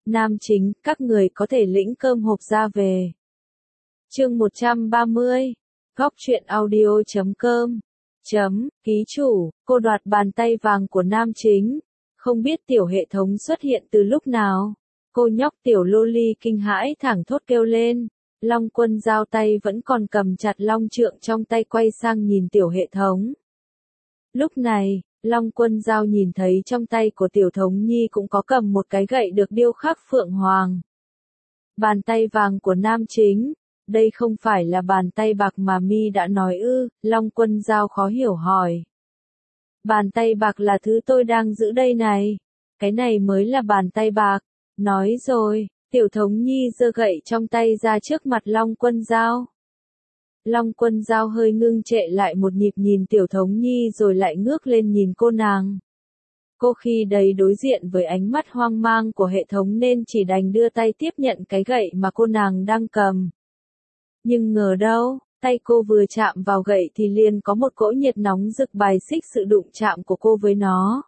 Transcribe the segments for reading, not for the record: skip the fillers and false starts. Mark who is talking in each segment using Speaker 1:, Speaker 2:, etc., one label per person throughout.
Speaker 1: Nam chính, các người có thể lĩnh cơm hộp ra về. Chương 130. Góc truyện audio.com. Ký chủ, cô đoạt bàn tay vàng của nam chính. Không biết tiểu hệ thống xuất hiện từ lúc nào. Cô nhóc tiểu loli kinh hãi thẳng thốt kêu lên. Long Quân Dao tay vẫn còn cầm chặt long trượng trong tay quay sang nhìn tiểu hệ thống. Lúc này, Long Quân Dao nhìn thấy trong tay của tiểu thống nhi cũng có cầm một cái gậy được điêu khắc phượng hoàng. Bàn tay vàng của nam chính, đây không phải là bàn tay bạc mà mi đã nói ư? Long Quân Dao khó hiểu hỏi. Bàn tay bạc là thứ tôi đang giữ đây này. Cái này mới là bàn tay bạc. Nói rồi, tiểu thống nhi giơ gậy trong tay ra trước mặt Long Quân Dao. Long Quân Dao hơi ngưng trệ lại một nhịp nhìn tiểu thống nhi rồi lại ngước lên nhìn cô nàng. Cô khi đấy đối diện với ánh mắt hoang mang của hệ thống nên chỉ đành đưa tay tiếp nhận cái gậy mà cô nàng đang cầm. Nhưng ngờ đâu, tay cô vừa chạm vào gậy thì liền có một cỗ nhiệt nóng rực bài xích sự đụng chạm của cô với nó.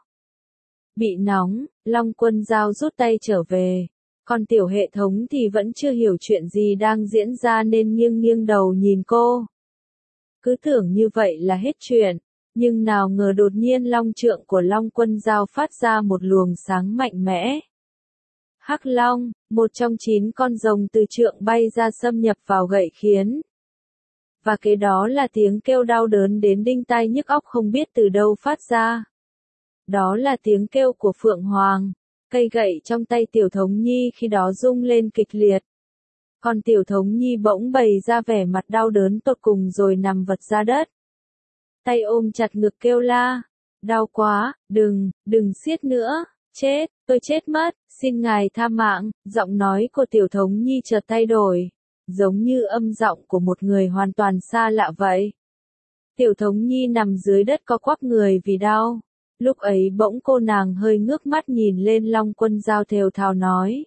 Speaker 1: Bị nóng, Long Quân Dao rút tay trở về. Còn tiểu hệ thống thì vẫn chưa hiểu chuyện gì đang diễn ra nên nghiêng nghiêng đầu nhìn cô. Cứ tưởng như vậy là hết chuyện, nhưng nào ngờ đột nhiên long trượng của Long Quân Dao phát ra một luồng sáng mạnh mẽ. Hắc Long, một trong 9 con rồng từ trượng bay ra xâm nhập vào gậy khiến. Và kế đó là tiếng kêu đau đớn đến đinh tai nhức óc không biết từ đâu phát ra. Đó là tiếng kêu của Phượng Hoàng. Cây gậy trong tay tiểu thống nhi khi đó rung lên kịch liệt. Còn tiểu thống nhi bỗng bày ra vẻ mặt đau đớn tột cùng rồi nằm vật ra đất. Tay ôm chặt ngực kêu la. Đau quá, đừng siết nữa, chết, tôi chết mất, xin ngài tha mạng. Giọng nói của tiểu thống nhi chợt thay đổi, giống như âm giọng của một người hoàn toàn xa lạ vậy. Tiểu thống nhi nằm dưới đất co quắp người vì đau. Lúc ấy bỗng cô nàng hơi ngước mắt nhìn lên Long Quân Dao thều thào nói.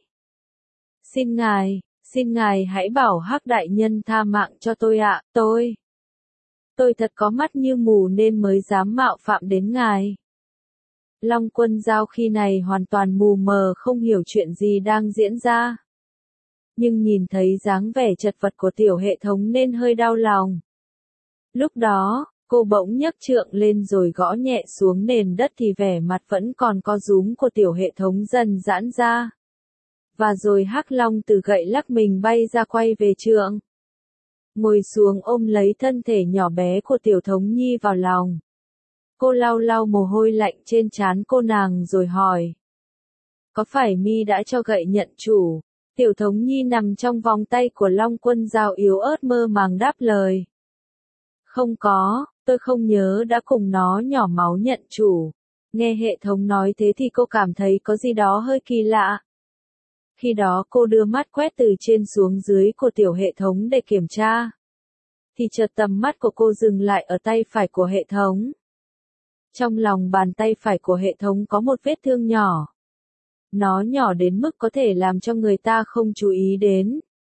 Speaker 1: Xin ngài hãy bảo Hắc đại nhân tha mạng cho tôi ạ, tôi thật có mắt như mù nên mới dám mạo phạm đến ngài. Long Quân Dao khi này hoàn toàn mù mờ không hiểu chuyện gì đang diễn ra. Nhưng nhìn thấy dáng vẻ chật vật của tiểu hệ thống nên hơi đau lòng. Lúc đó, cô bỗng nhấc trượng lên rồi gõ nhẹ xuống nền đất thì vẻ mặt vẫn còn co rúm của tiểu hệ thống dần giãn ra. Và rồi Hắc Long từ gậy lắc mình bay ra quay về trượng. Ngồi xuống ôm lấy thân thể nhỏ bé của tiểu thống nhi vào lòng. Cô lau lau mồ hôi lạnh trên trán cô nàng rồi hỏi. Có phải mi đã cho gậy nhận chủ? Tiểu thống nhi nằm trong vòng tay của Long Quân Dao yếu ớt mơ màng đáp lời. Không có, tôi không nhớ đã cùng nó nhỏ máu nhận chủ. Nghe hệ thống nói thế thì cô cảm thấy có gì đó hơi kỳ lạ. Khi đó cô đưa mắt quét từ trên xuống dưới của tiểu hệ thống để kiểm tra. Thì chợt tầm mắt của cô dừng lại ở tay phải của hệ thống. Trong lòng bàn tay phải của hệ thống có một vết thương nhỏ. Nó nhỏ đến mức có thể làm cho người ta không chú ý đến.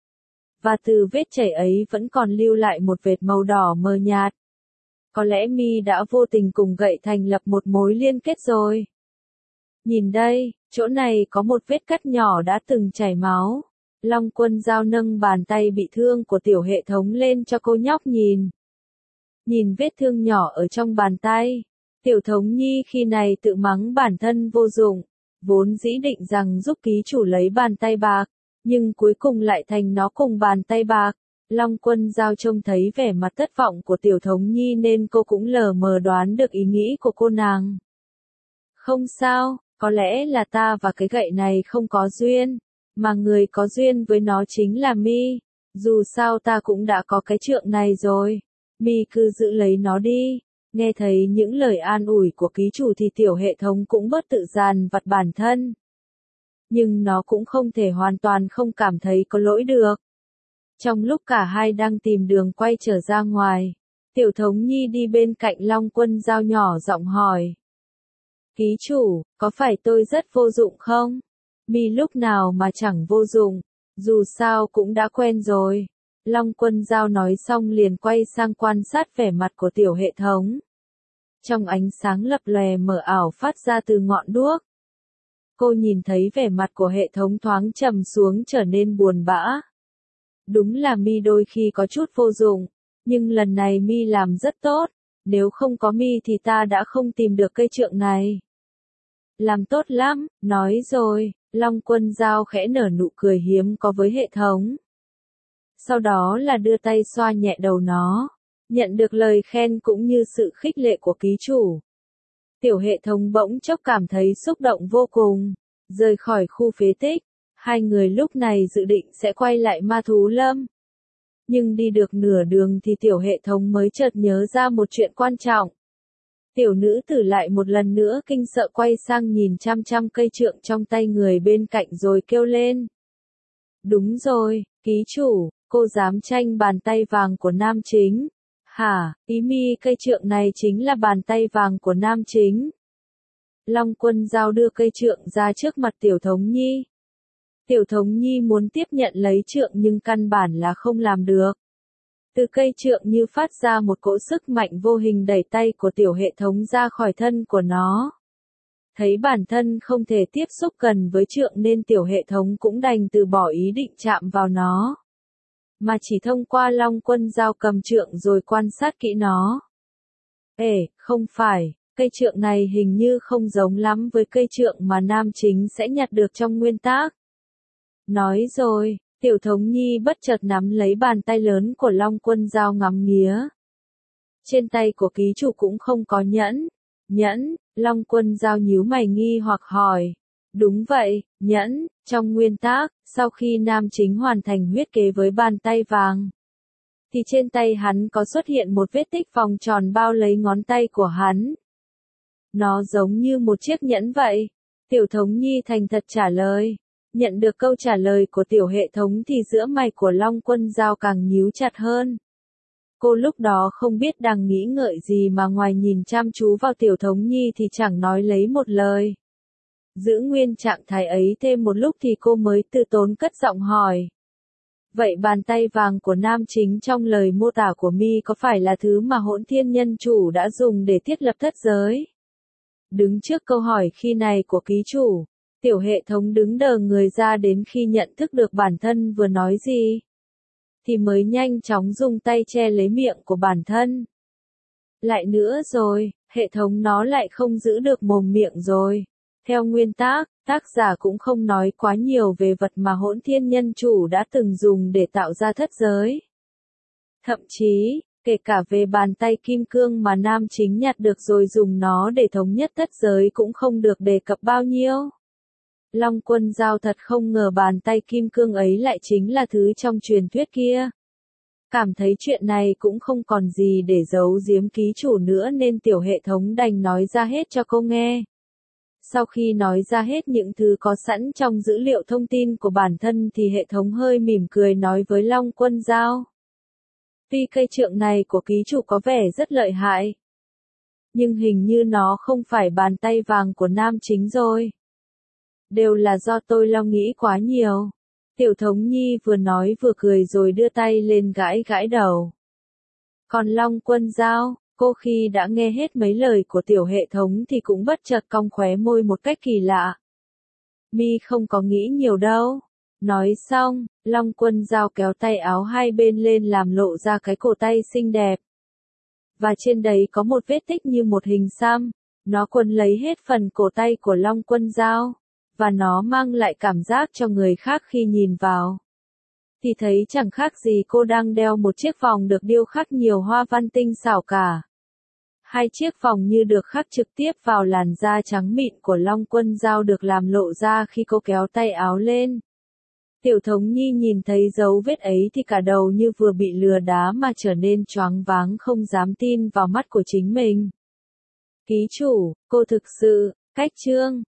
Speaker 1: Và từ vết chảy ấy vẫn còn lưu lại một vệt màu đỏ mờ nhạt. Có lẽ mi đã vô tình cùng gậy thành lập một mối liên kết rồi. Nhìn đây, chỗ này có một vết cắt nhỏ đã từng chảy máu. Long Quân Dao nâng bàn tay bị thương của tiểu hệ thống lên cho cô nhóc nhìn. Nhìn vết thương nhỏ ở trong bàn tay. Tiểu thống nhi khi này tự mắng bản thân vô dụng. Vốn dĩ định rằng giúp ký chủ lấy bàn tay bạc. Nhưng cuối cùng lại thành nó cùng bàn tay bạc. Long Quân Dao trông thấy vẻ mặt thất vọng của tiểu thống nhi nên cô cũng lờ mờ đoán được ý nghĩ của cô nàng. Không sao, có lẽ là ta và cái gậy này không có duyên, mà người có duyên với nó chính là mi. Dù sao ta cũng đã có cái trượng này rồi, mi cứ giữ lấy nó đi. Nghe thấy những lời an ủi của ký chủ thì tiểu hệ thống cũng bớt tự dằn vặt bản thân. Nhưng nó cũng không thể hoàn toàn không cảm thấy có lỗi được. Trong lúc cả hai đang tìm đường quay trở ra ngoài, tiểu thống nhi đi bên cạnh Long Quân Dao nhỏ giọng hỏi. Ký chủ, có phải tôi rất vô dụng không? Mi lúc nào mà chẳng vô dụng, dù sao cũng đã quen rồi. Long Quân Dao nói xong liền quay sang quan sát vẻ mặt của tiểu hệ thống. Trong ánh sáng lập lòe mờ ảo phát ra từ ngọn đuốc. Cô nhìn thấy vẻ mặt của hệ thống thoáng trầm xuống trở nên buồn bã. Đúng là mi đôi khi có chút vô dụng, nhưng lần này mi làm rất tốt, nếu không có mi thì ta đã không tìm được cây trượng này. Làm tốt lắm, nói rồi, Long Quân Dao khẽ nở nụ cười hiếm có với hệ thống. Sau đó là đưa tay xoa nhẹ đầu nó, nhận được lời khen cũng như sự khích lệ của ký chủ. Tiểu hệ thống bỗng chốc cảm thấy xúc động vô cùng, rời khỏi khu phế tích, hai người lúc này dự định sẽ quay lại ma thú lâm. Nhưng đi được nửa đường thì tiểu hệ thống mới chợt nhớ ra một chuyện quan trọng. Tiểu nữ tử lại một lần nữa kinh sợ quay sang nhìn chăm chăm cây trượng trong tay người bên cạnh rồi kêu lên. Đúng rồi, ký chủ, cô dám tranh bàn tay vàng của nam chính. Hả, ý mi cây trượng này chính là bàn tay vàng của nam chính. Long Quân Dao đưa cây trượng ra trước mặt Tiểu Thống Nhi. Tiểu Thống Nhi muốn tiếp nhận lấy trượng nhưng căn bản là không làm được. Từ cây trượng như phát ra một cỗ sức mạnh vô hình đẩy tay của tiểu hệ thống ra khỏi thân của nó. Thấy bản thân không thể tiếp xúc gần với trượng nên tiểu hệ thống cũng đành từ bỏ ý định chạm vào nó. Mà chỉ thông qua Long Quân Dao cầm trượng rồi quan sát kỹ nó. Không phải, cây trượng này hình như không giống lắm với cây trượng mà nam chính sẽ nhặt được trong nguyên tác. Nói rồi, Tiểu Thống Nhi bất chợt nắm lấy bàn tay lớn của Long Quân Dao ngắm nghía. Trên tay của ký chủ cũng không có nhẫn. Nhẫn, Long Quân Dao nhíu mày nghi hoặc hỏi. Đúng vậy, nhẫn, trong nguyên tác, sau khi nam chính hoàn thành huyết kế với bàn tay vàng, thì trên tay hắn có xuất hiện một vết tích vòng tròn bao lấy ngón tay của hắn. Nó giống như một chiếc nhẫn vậy. Tiểu Thống Nhi thành thật trả lời. Nhận được câu trả lời của tiểu hệ thống thì giữa mày của Long Quân Dao càng nhíu chặt hơn. Cô lúc đó không biết đang nghĩ ngợi gì mà ngoài nhìn chăm chú vào Tiểu Thống Nhi thì chẳng nói lấy một lời. Giữ nguyên trạng thái ấy thêm một lúc thì cô mới từ tốn cất giọng hỏi. Vậy bàn tay vàng của nam chính trong lời mô tả của mi có phải là thứ mà Hỗn Thiên Nhân Chủ đã dùng để thiết lập thất giới? Đứng trước câu hỏi khi này của ký chủ, tiểu hệ thống đứng đờ người ra đến khi nhận thức được bản thân vừa nói gì, thì mới nhanh chóng dùng tay che lấy miệng của bản thân. Lại nữa rồi, hệ thống nó lại không giữ được mồm miệng rồi. Theo nguyên tác, tác giả cũng không nói quá nhiều về vật mà Hỗn Thiên Nhân Chủ đã từng dùng để tạo ra thất giới. Thậm chí, kể cả về bàn tay kim cương mà nam chính nhặt được rồi dùng nó để thống nhất thất giới cũng không được đề cập bao nhiêu. Long Quân Dao thật không ngờ bàn tay kim cương ấy lại chính là thứ trong truyền thuyết kia. Cảm thấy chuyện này cũng không còn gì để giấu giếm ký chủ nữa nên tiểu hệ thống đành nói ra hết cho cô nghe. Sau khi nói ra hết những thứ có sẵn trong dữ liệu thông tin của bản thân thì hệ thống hơi mỉm cười nói với Long Quân Dao. Tuy cây trượng này của ký chủ có vẻ rất lợi hại, nhưng hình như nó không phải bàn tay vàng của nam chính rồi. Đều là do tôi lo nghĩ quá nhiều. Tiểu Thống Nhi vừa nói vừa cười rồi đưa tay lên gãi gãi đầu. Còn Long Quân Dao, cô khi đã nghe hết mấy lời của tiểu hệ thống thì cũng bất chợt cong khóe môi một cách kỳ lạ. Mi không có nghĩ nhiều đâu. Nói xong, Long Quân Dao kéo tay áo hai bên lên làm lộ ra cái cổ tay xinh đẹp. Và trên đấy có một vết tích như một hình xăm. Nó quấn lấy hết phần cổ tay của Long Quân Dao. Và nó mang lại cảm giác cho người khác khi nhìn vào. Thì thấy chẳng khác gì cô đang đeo một chiếc vòng được điêu khắc nhiều hoa văn tinh xảo cả. Hai chiếc vòng như được khắc trực tiếp vào làn da trắng mịn của Long Quân Dao được làm lộ ra khi cô kéo tay áo lên. Tiểu Thống Nhi nhìn thấy dấu vết ấy thì cả đầu như vừa bị lừa đá mà trở nên choáng váng không dám tin vào mắt của chính mình. Ký chủ, cô thực sự, cách chương.